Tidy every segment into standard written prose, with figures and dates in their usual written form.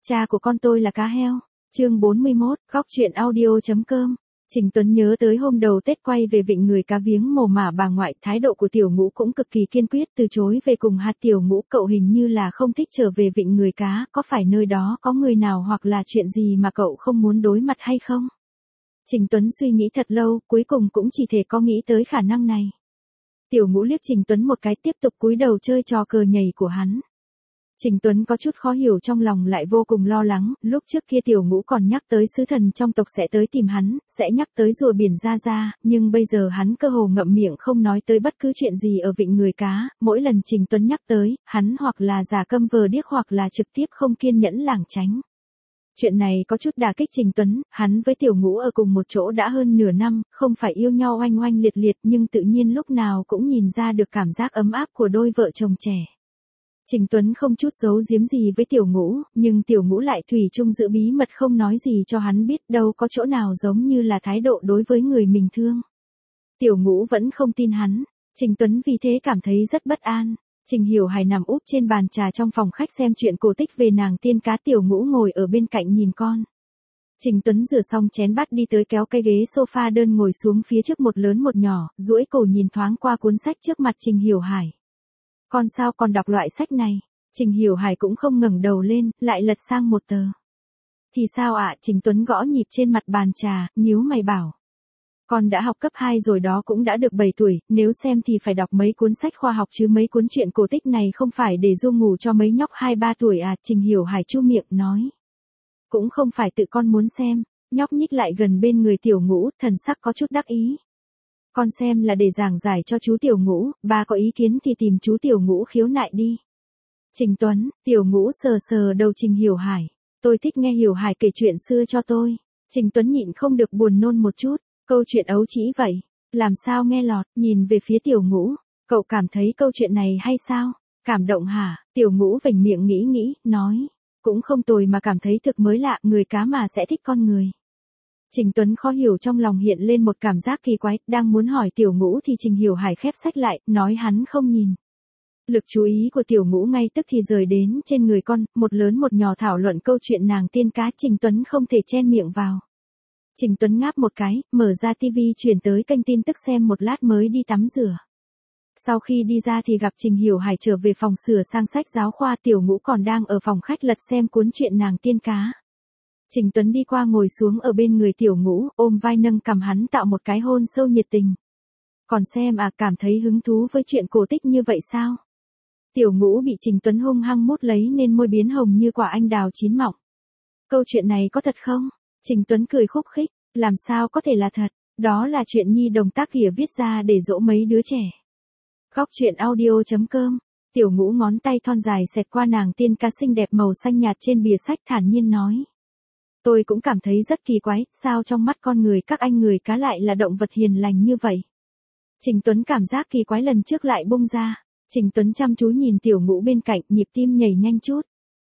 Cha của con tôi là cá heo. Chương 41, góc truyện audio.com. Trình Tuấn nhớ tới hôm đầu Tết quay về vịnh người cá viếng mồ mả bà ngoại, thái độ của Tiểu Ngũ cũng cực kỳ kiên quyết từ chối về cùng hạt. Tiểu Ngũ, cậu hình như là không thích trở về vịnh người cá, có phải nơi đó có người nào hoặc là chuyện gì mà cậu không muốn đối mặt hay không? Trình Tuấn suy nghĩ thật lâu, cuối cùng cũng chỉ thể có nghĩ tới khả năng này. Tiểu Ngũ liếc Trình Tuấn một cái, tiếp tục cúi đầu chơi trò cờ nhảy của hắn. Trình Tuấn có chút khó hiểu, trong lòng lại vô cùng lo lắng. Lúc trước kia Tiểu Ngũ còn nhắc tới sứ thần trong tộc sẽ tới tìm hắn, sẽ nhắc tới rùa biển Gia Gia, nhưng bây giờ hắn cơ hồ ngậm miệng không nói tới bất cứ chuyện gì ở vịnh người cá. Mỗi lần Trình Tuấn nhắc tới, hắn hoặc là giả câm vờ điếc hoặc là trực tiếp không kiên nhẫn lảng tránh. Chuyện này có chút đả kích Trình Tuấn, hắn với Tiểu Ngũ ở cùng một chỗ đã hơn nửa năm, không phải yêu nhau oanh oanh liệt liệt, nhưng tự nhiên lúc nào cũng nhìn ra được cảm giác ấm áp của đôi vợ chồng trẻ. Trình Tuấn không chút giấu giếm gì với Tiểu Ngũ, nhưng Tiểu Ngũ lại thủy chung giữ bí mật không nói gì cho hắn biết, đâu có chỗ nào giống như là thái độ đối với người mình thương. Tiểu Ngũ vẫn không tin hắn, Trình Tuấn vì thế cảm thấy rất bất an. Trình Hiểu Hải nằm úp trên bàn trà trong phòng khách xem chuyện cổ tích về nàng tiên cá, Tiểu Ngũ ngồi ở bên cạnh nhìn con. Trình Tuấn rửa xong chén bát đi tới kéo cái ghế sofa đơn ngồi xuống phía trước một lớn một nhỏ, duỗi cổ nhìn thoáng qua cuốn sách trước mặt Trình Hiểu Hải. Con sao còn đọc loại sách này? Trình Hiểu Hải cũng không ngẩng đầu lên, lại lật sang một tờ. Thì sao ạ? Trình Tuấn gõ nhịp trên mặt bàn trà, nhíu mày bảo. Con đã học cấp 2 rồi đó, cũng đã được 7 tuổi, nếu xem thì phải đọc mấy cuốn sách khoa học chứ mấy cuốn truyện cổ tích này không phải để du ngủ cho mấy nhóc 2-3 tuổi à? Trình Hiểu Hải chu miệng nói. Cũng không phải tự con muốn xem. Nhóc nhích lại gần bên người Tiểu Ngũ, thần sắc có chút đắc ý. Con xem là để giảng giải cho chú Tiểu Ngũ, ba có ý kiến thì tìm chú Tiểu Ngũ khiếu nại đi. Trình Tuấn, Tiểu Ngũ sờ sờ đầu Trình Hiểu Hải. Tôi thích nghe Hiểu Hải kể chuyện xưa cho tôi. Trình Tuấn nhịn không được buồn nôn một chút. Câu chuyện ấu trĩ vậy, làm sao nghe lọt, nhìn về phía Tiểu Ngũ. Cậu cảm thấy câu chuyện này hay sao? Cảm động hả? Tiểu Ngũ vểnh miệng nghĩ, nói. Cũng không tồi mà cảm thấy thực mới lạ, người cá mà sẽ thích con người. Trình Tuấn khó hiểu, trong lòng hiện lên một cảm giác kỳ quái, đang muốn hỏi Tiểu Ngũ thì Trình Hiểu Hải khép sách lại, nói hắn không nhìn. Lực chú ý của Tiểu Ngũ ngay tức thì rời đến trên người con, một lớn một nhỏ thảo luận câu chuyện nàng tiên cá. Trình Tuấn không thể chen miệng vào. Trình Tuấn ngáp một cái, mở ra tivi chuyển tới kênh tin tức xem một lát mới đi tắm rửa. Sau khi đi ra thì gặp Trình Hiểu Hải trở về phòng sửa sang sách giáo khoa, Tiểu Ngũ còn đang ở phòng khách lật xem cuốn truyện nàng tiên cá. Trình Tuấn đi qua ngồi xuống ở bên người Tiểu Ngũ, ôm vai nâng cằm hắn tạo một cái hôn sâu nhiệt tình. Còn xem à, cảm thấy hứng thú với chuyện cổ tích như vậy sao? Tiểu Ngũ bị Trình Tuấn hung hăng mút lấy nên môi biến hồng như quả anh đào chín mọng. Câu chuyện này có thật không? Trình Tuấn cười khúc khích, làm sao có thể là thật, đó là chuyện nhi đồng tác kìa viết ra để dỗ mấy đứa trẻ. Góc truyện audio.com. Tiểu Ngũ ngón tay thon dài xẹt qua nàng tiên cá xinh đẹp màu xanh nhạt trên bìa sách, thản nhiên nói. Tôi cũng cảm thấy rất kỳ quái, sao trong mắt con người các anh người cá lại là động vật hiền lành như vậy? Trình Tuấn cảm giác kỳ quái lần trước lại bung ra. Trình Tuấn chăm chú nhìn Tiểu Ngũ bên cạnh, nhịp tim nhảy nhanh chút.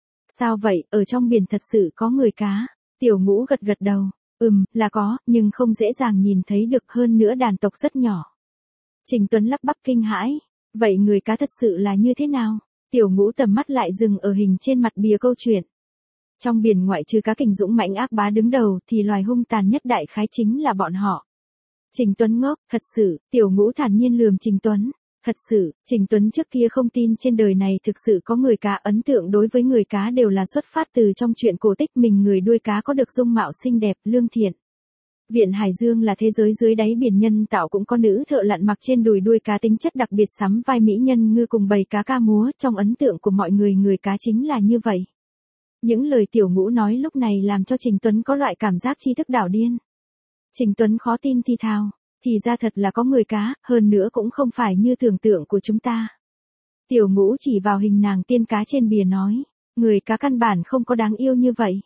Sao vậy, ở trong biển thật sự có người cá? Tiểu Ngũ gật gật đầu. Là có, nhưng không dễ dàng nhìn thấy được, hơn nữa đàn tộc rất nhỏ. Trình Tuấn lắp bắp kinh hãi. Vậy người cá thật sự là như thế nào? Tiểu Ngũ tầm mắt lại dừng ở hình trên mặt bìa câu chuyện. Trong biển ngoại trừ cá kình dũng mãnh ác bá đứng đầu thì loài hung tàn nhất đại khái chính là bọn họ. Trình Tuấn ngốc, thật sự, Tiểu Ngũ thản nhiên lườm Trình Tuấn. Thật sự, Trình Tuấn trước kia không tin trên đời này thực sự có người cá, ấn tượng đối với người cá đều là xuất phát từ trong truyện cổ tích mình, người đuôi cá có được dung mạo xinh đẹp, lương thiện. Viện Hải Dương là thế giới dưới đáy biển nhân tạo, cũng có nữ thợ lặn mặc trên đùi đuôi cá tính chất đặc biệt sắm vai mỹ nhân ngư cùng bầy cá ca múa, trong ấn tượng của mọi người người cá chính là như vậy. Những lời Tiểu Ngũ nói lúc này làm cho Trình Tuấn có loại cảm giác tri thức đảo điên. Trình Tuấn khó tin thì thào, thì ra thật là có người cá, hơn nữa cũng không phải như tưởng tượng của chúng ta. Tiểu Ngũ chỉ vào hình nàng tiên cá trên bìa nói, người cá căn bản không có đáng yêu như vậy,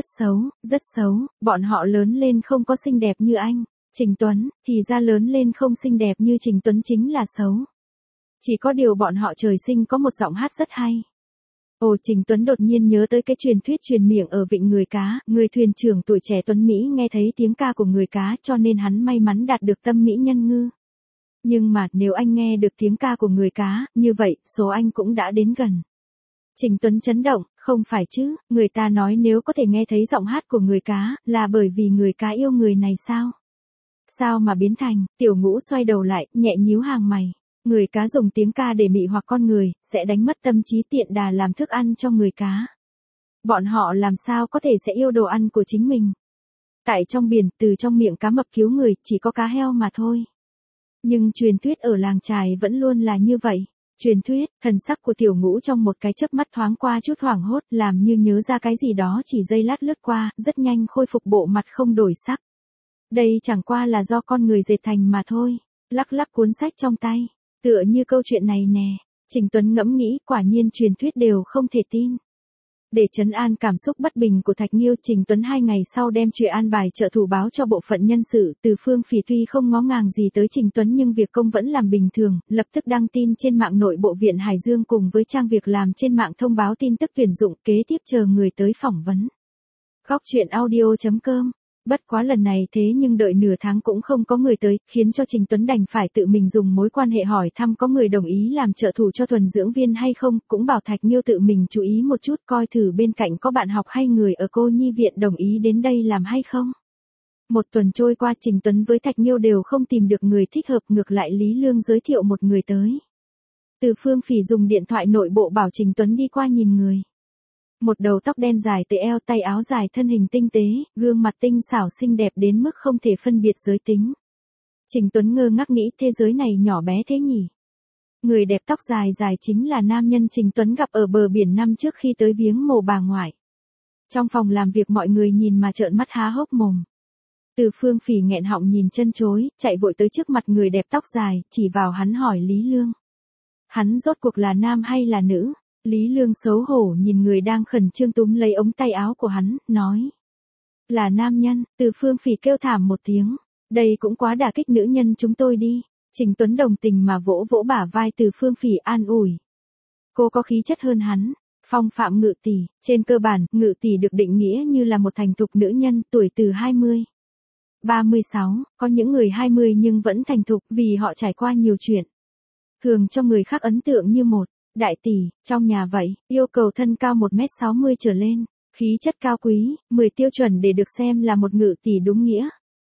rất xấu, bọn họ lớn lên không có xinh đẹp như anh, Trình Tuấn, thì ra lớn lên không xinh đẹp như Trình Tuấn chính là xấu. Chỉ có điều bọn họ trời sinh có một giọng hát rất hay. Ồ, Trình Tuấn đột nhiên nhớ tới cái truyền thuyết truyền miệng ở vịnh người cá, người thuyền trưởng tuổi trẻ tuấn Mỹ nghe thấy tiếng ca của người cá cho nên hắn may mắn đạt được tâm mỹ nhân ngư. Nhưng mà nếu anh nghe được tiếng ca của người cá, như vậy số anh cũng đã đến gần. Trình Tuấn chấn động, Không phải chứ, người ta nói nếu có thể nghe thấy giọng hát của người cá, là bởi vì người cá yêu người này sao? Sao mà biến thành, Tiểu Ngũ xoay đầu lại, nhẹ nhíu hàng mày. Người cá dùng tiếng ca để mị hoặc con người, sẽ đánh mất tâm trí tiện đà làm thức ăn cho người cá. Bọn họ làm sao có thể sẽ yêu đồ ăn của chính mình? Tại trong biển, từ trong miệng cá mập cứu người, chỉ có cá heo mà thôi. Nhưng truyền thuyết ở làng chài vẫn luôn là như vậy. Truyền thuyết, thần sắc của Tiểu Ngũ trong một cái chớp mắt thoáng qua chút hoảng hốt, làm như nhớ ra cái gì đó chỉ giây lát lướt qua, rất nhanh khôi phục bộ mặt không đổi sắc. Đây chẳng qua là do con người dệt thành mà thôi. Lắc lắc cuốn sách trong tay, tựa như câu chuyện này nè. Trình Tuấn ngẫm nghĩ, quả nhiên truyền thuyết đều không thể tin. Để trấn an cảm xúc bất bình của Thạch Nghiêu, Trình Tuấn 2 ngày sau đem chuyện an bài trợ thủ báo cho bộ phận nhân sự. Từ Phương Phỉ tuy không ngó ngàng gì tới Trình Tuấn nhưng việc công vẫn làm bình thường, lập tức đăng tin trên mạng nội bộ Viện Hải Dương cùng với trang việc làm trên mạng thông báo tin tức tuyển dụng, kế tiếp chờ người tới phỏng vấn. Góc truyện audio.com. Bất quá lần này thế nhưng đợi nửa tháng cũng không có người tới, khiến cho Trình Tuấn đành phải tự mình dùng mối quan hệ hỏi thăm có người đồng ý làm trợ thủ cho thuần dưỡng viên hay không, cũng bảo Thạch Nghiêu tự mình chú ý một chút coi thử bên cạnh có bạn học hay người ở cô nhi viện đồng ý đến đây làm hay không. Một tuần trôi qua, Trình Tuấn với Thạch Nghiêu đều không tìm được người thích hợp, ngược lại Lý Lương giới thiệu một người tới. Từ Phương Phỉ dùng điện thoại nội bộ bảo Trình Tuấn đi qua nhìn người. Một đầu tóc đen dài tới eo, tay áo dài, thân hình tinh tế, gương mặt tinh xảo xinh đẹp đến mức không thể phân biệt giới tính. Trình Tuấn ngơ ngác nghĩ thế giới này nhỏ bé thế nhỉ. Người đẹp tóc dài dài chính là nam nhân Trình Tuấn gặp ở bờ biển năm trước khi tới viếng mồ bà ngoại. Trong phòng làm việc mọi người nhìn mà trợn mắt há hốc mồm. Từ Phương Phỉ nghẹn họng nhìn chân chối, chạy vội tới trước mặt người đẹp tóc dài, chỉ vào hắn hỏi Lý Lương. Hắn rốt cuộc là nam hay là nữ? Lý Lương xấu hổ nhìn người đang khẩn trương túm lấy ống tay áo của hắn, nói. Là nam nhân. Từ Phương Phỉ kêu thảm một tiếng. Đây cũng quá đả kích nữ nhân chúng tôi đi. Trình Tuấn đồng tình mà vỗ vỗ bả vai Từ Phương Phỉ an ủi. Cô có khí chất hơn hắn. Phong phạm ngự tỷ. Trên cơ bản, ngự tỷ được định nghĩa như là một thành thục nữ nhân tuổi từ 20. 36, có những người 20 nhưng vẫn thành thục vì họ trải qua nhiều chuyện. Thường cho người khác ấn tượng như một đại tỷ, trong nhà vậy, yêu cầu thân cao 1m60 trở lên, khí chất cao quý, 10 tiêu chuẩn để được xem là một ngự tỷ đúng nghĩa.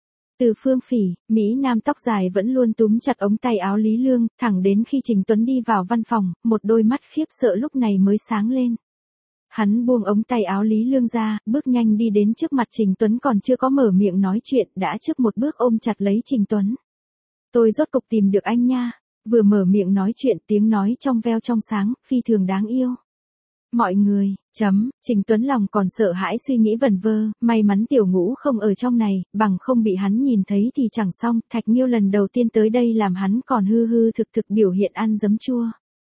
Từ Phương Phỉ, Mỹ Nam tóc dài vẫn luôn túm chặt ống tay áo Lý Lương, thẳng đến khi Trình Tuấn đi vào văn phòng, một đôi mắt khiếp sợ lúc này mới sáng lên. Hắn buông ống tay áo Lý Lương ra, bước nhanh đi đến trước mặt Trình Tuấn, còn chưa có mở miệng nói chuyện, đã trước một bước ôm chặt lấy Trình Tuấn. Tôi rốt cục tìm được anh nha. Vừa mở miệng nói chuyện, tiếng nói trong veo trong sáng, phi thường đáng yêu. Mọi người, Trình Tuấn lòng còn sợ hãi suy nghĩ vẩn vơ, may mắn Tiểu Ngũ không ở trong này, bằng không bị hắn nhìn thấy thì chẳng xong. Thạch Nghiêu lần đầu tiên tới đây làm hắn còn hư hư thực thực biểu hiện ăn giấm chua.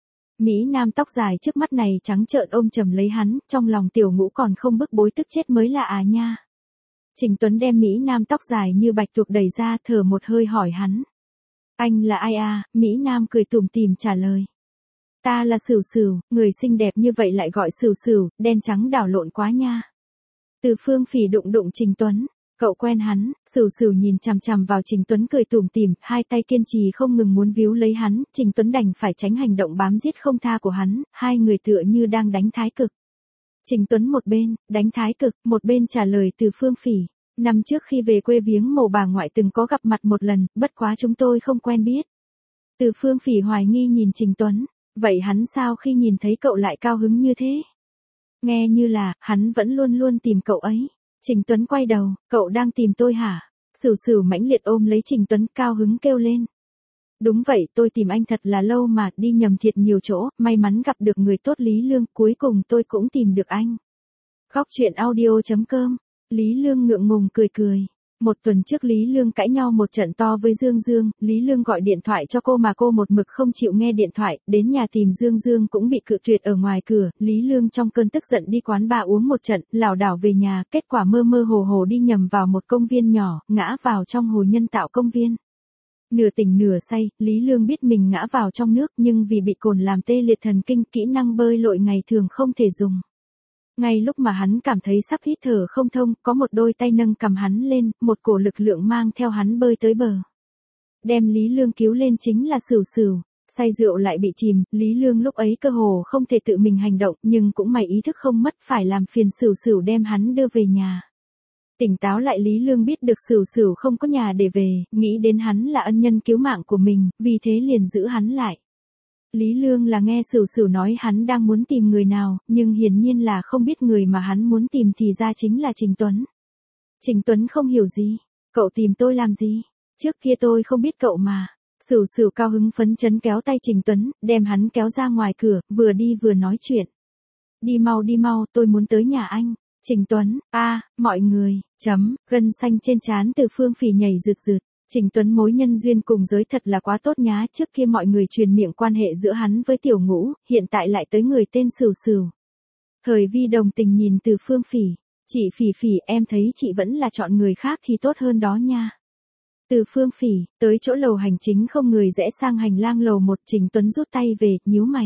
Mỹ Nam tóc dài trước mắt này trắng trợn ôm chầm lấy hắn, trong lòng Tiểu Ngũ còn không bức bối tức chết mới lạ à nha. Trình Tuấn đem Mỹ Nam tóc dài như bạch tuộc đẩy ra, thở một hơi hỏi hắn. Anh là ai à? Mỹ Nam cười tủm tỉm trả lời. Ta là Sửu Sửu, người xinh đẹp như vậy lại gọi Sửu Sửu, đen trắng đảo lộn quá nha. Từ Phương Phỉ đụng đụng Trình Tuấn. Cậu quen hắn? Sửu Sửu nhìn chằm chằm vào Trình Tuấn cười tủm tỉm, hai tay kiên trì không ngừng muốn víu lấy hắn, Trình Tuấn đành phải tránh hành động bám giết không tha của hắn, hai người tựa như đang đánh thái cực. Trình Tuấn một bên, đánh thái cực, một bên trả lời Từ Phương Phỉ. Năm trước khi về quê viếng mồ bà ngoại từng có gặp mặt một lần, bất quá chúng tôi không quen biết. Từ Phương Phỉ hoài nghi nhìn Trình Tuấn. Vậy hắn sao khi nhìn thấy cậu lại cao hứng như thế? Nghe như là, hắn vẫn luôn luôn tìm cậu ấy. Trình Tuấn quay đầu, cậu đang tìm tôi hả? Sửu Sửu mãnh liệt ôm lấy Trình Tuấn, cao hứng kêu lên. Đúng vậy, tôi tìm anh thật là lâu mà, đi nhầm thiệt nhiều chỗ, may mắn gặp được người tốt Lý Lương, cuối cùng tôi cũng tìm được anh. Góc truyện audio.com. Lý Lương ngượng ngùng cười cười. Một tuần trước Lý Lương cãi nhau một trận to với Dương Dương, Lý Lương gọi điện thoại cho cô mà cô một mực không chịu nghe điện thoại, đến nhà tìm Dương Dương cũng bị cự tuyệt ở ngoài cửa, Lý Lương trong cơn tức giận đi quán bar uống một trận, lảo đảo về nhà, kết quả mơ mơ hồ hồ đi nhầm vào một công viên nhỏ, ngã vào trong hồ nhân tạo công viên. Nửa tỉnh nửa say, Lý Lương biết mình ngã vào trong nước nhưng vì bị cồn làm tê liệt thần kinh, kỹ năng bơi lội ngày thường không thể dùng. Ngay lúc mà hắn cảm thấy sắp hít thở không thông, có một đôi tay nâng cầm hắn lên, một cổ lực lượng mang theo hắn bơi tới bờ. Đem Lý Lương cứu lên chính là Sửu Sửu. Say rượu lại bị chìm, Lý Lương lúc ấy cơ hồ không thể tự mình hành động, nhưng cũng may ý thức không mất, phải làm phiền Sửu Sửu đem hắn đưa về nhà. Tỉnh táo lại Lý Lương biết được Sửu Sửu không có nhà để về, nghĩ đến hắn là ân nhân cứu mạng của mình, vì thế liền giữ hắn lại. Lý Lương là nghe Sửu Sửu nói hắn đang muốn tìm người nào, nhưng hiển nhiên là không biết người mà hắn muốn tìm thì ra chính là Trình Tuấn. Trình Tuấn không hiểu gì, cậu tìm tôi làm gì? Trước kia tôi không biết cậu mà. Sửu Sửu cao hứng phấn chấn kéo tay Trình Tuấn, đem hắn kéo ra ngoài cửa, vừa đi vừa nói chuyện. Đi mau, tôi muốn tới nhà anh. Trình Tuấn, mọi người, gân xanh trên trán Từ Phương Phỉ nhảy rượt rượt. Trình Tuấn mối nhân duyên cùng giới thật là quá tốt nhá, trước kia mọi người truyền miệng quan hệ giữa hắn với Tiểu Ngũ, hiện tại lại tới người tên Sửu Sửu. Thời Vi đồng tình nhìn Từ Phương Phỉ, chị Phỉ Phỉ em thấy chị vẫn là chọn người khác thì tốt hơn đó nha. Từ Phương Phỉ, tới chỗ lầu hành chính không người rẽ sang hành lang lầu 1, Trình Tuấn rút tay về, nhíu mày.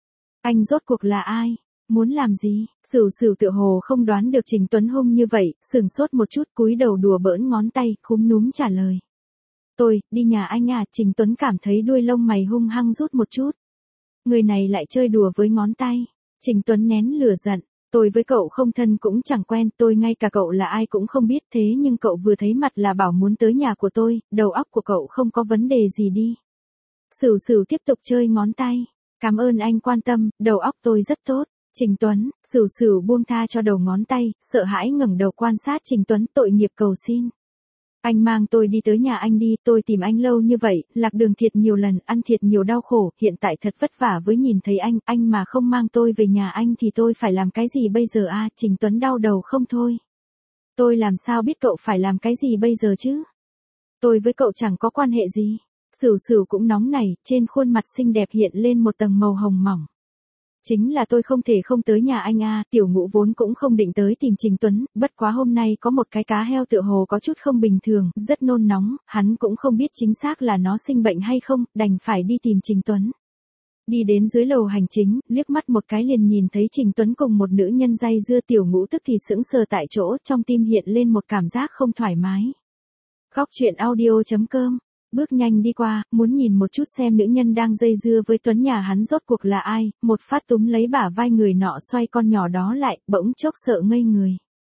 Anh rốt cuộc là ai? Muốn làm gì? Sửu Sửu tựa hồ không đoán được Trình Tuấn hung như vậy, sừng sốt một chút cúi đầu đùa bỡn ngón tay, khúm núm trả lời. Tôi, đi nhà anh à, Trình Tuấn cảm thấy đuôi lông mày hung hăng rút một chút. Người này lại chơi đùa với ngón tay. Trình Tuấn nén lửa giận. Tôi với cậu không thân cũng chẳng quen, tôi ngay cả cậu là ai cũng không biết, thế nhưng cậu vừa thấy mặt là bảo muốn tới nhà của tôi, đầu óc của cậu không có vấn đề gì đi. Sửu Sửu tiếp tục chơi ngón tay. Cảm ơn anh quan tâm, đầu óc tôi rất tốt. Trình Tuấn, Sửu Sửu buông tha cho đầu ngón tay, sợ hãi ngẩng đầu quan sát Trình Tuấn, tội nghiệp cầu xin. Anh mang tôi đi tới nhà anh đi, tôi tìm anh lâu như vậy, lạc đường thiệt nhiều lần, ăn thiệt nhiều đau khổ, hiện tại thật vất vả với nhìn thấy anh mà không mang tôi về nhà anh thì tôi phải làm cái gì bây giờ à, Trình Tuấn đau đầu không thôi. Tôi làm sao biết cậu phải làm cái gì bây giờ chứ? Tôi với cậu chẳng có quan hệ gì. Sửu Sửu cũng nóng nảy, trên khuôn mặt xinh đẹp hiện lên một tầng màu hồng mỏng. Chính là tôi không thể không tới nhà anh à, Tiểu Ngũ vốn cũng không định tới tìm Trình Tuấn, bất quá hôm nay có một cái cá heo tựa hồ có chút không bình thường, rất nôn nóng, hắn cũng không biết chính xác là nó sinh bệnh hay không, đành phải đi tìm Trình Tuấn. Đi đến dưới lầu hành chính, liếc mắt một cái liền nhìn thấy Trình Tuấn cùng một nữ nhân day dưa, Tiểu Ngũ tức thì sững sờ tại chỗ, trong tim hiện lên một cảm giác không thoải mái. Khóc chuyện audio.com. Bước nhanh đi qua, muốn nhìn một chút xem nữ nhân đang dây dưa với Tuấn nhà hắn rốt cuộc là ai, một phát túm lấy bả vai người nọ xoay con nhỏ đó lại, bỗng chốc sợ ngây người.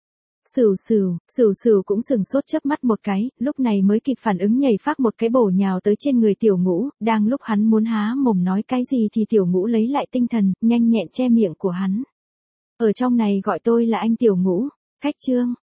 Sửu Sửu cũng sừng sốt chớp mắt một cái, lúc này mới kịp phản ứng nhảy phác một cái bổ nhào tới trên người Tiểu Ngũ, đang lúc hắn muốn há mồm nói cái gì thì Tiểu Ngũ lấy lại tinh thần, nhanh nhẹn che miệng của hắn. Ở trong này gọi tôi là anh Tiểu Ngũ, khách trương.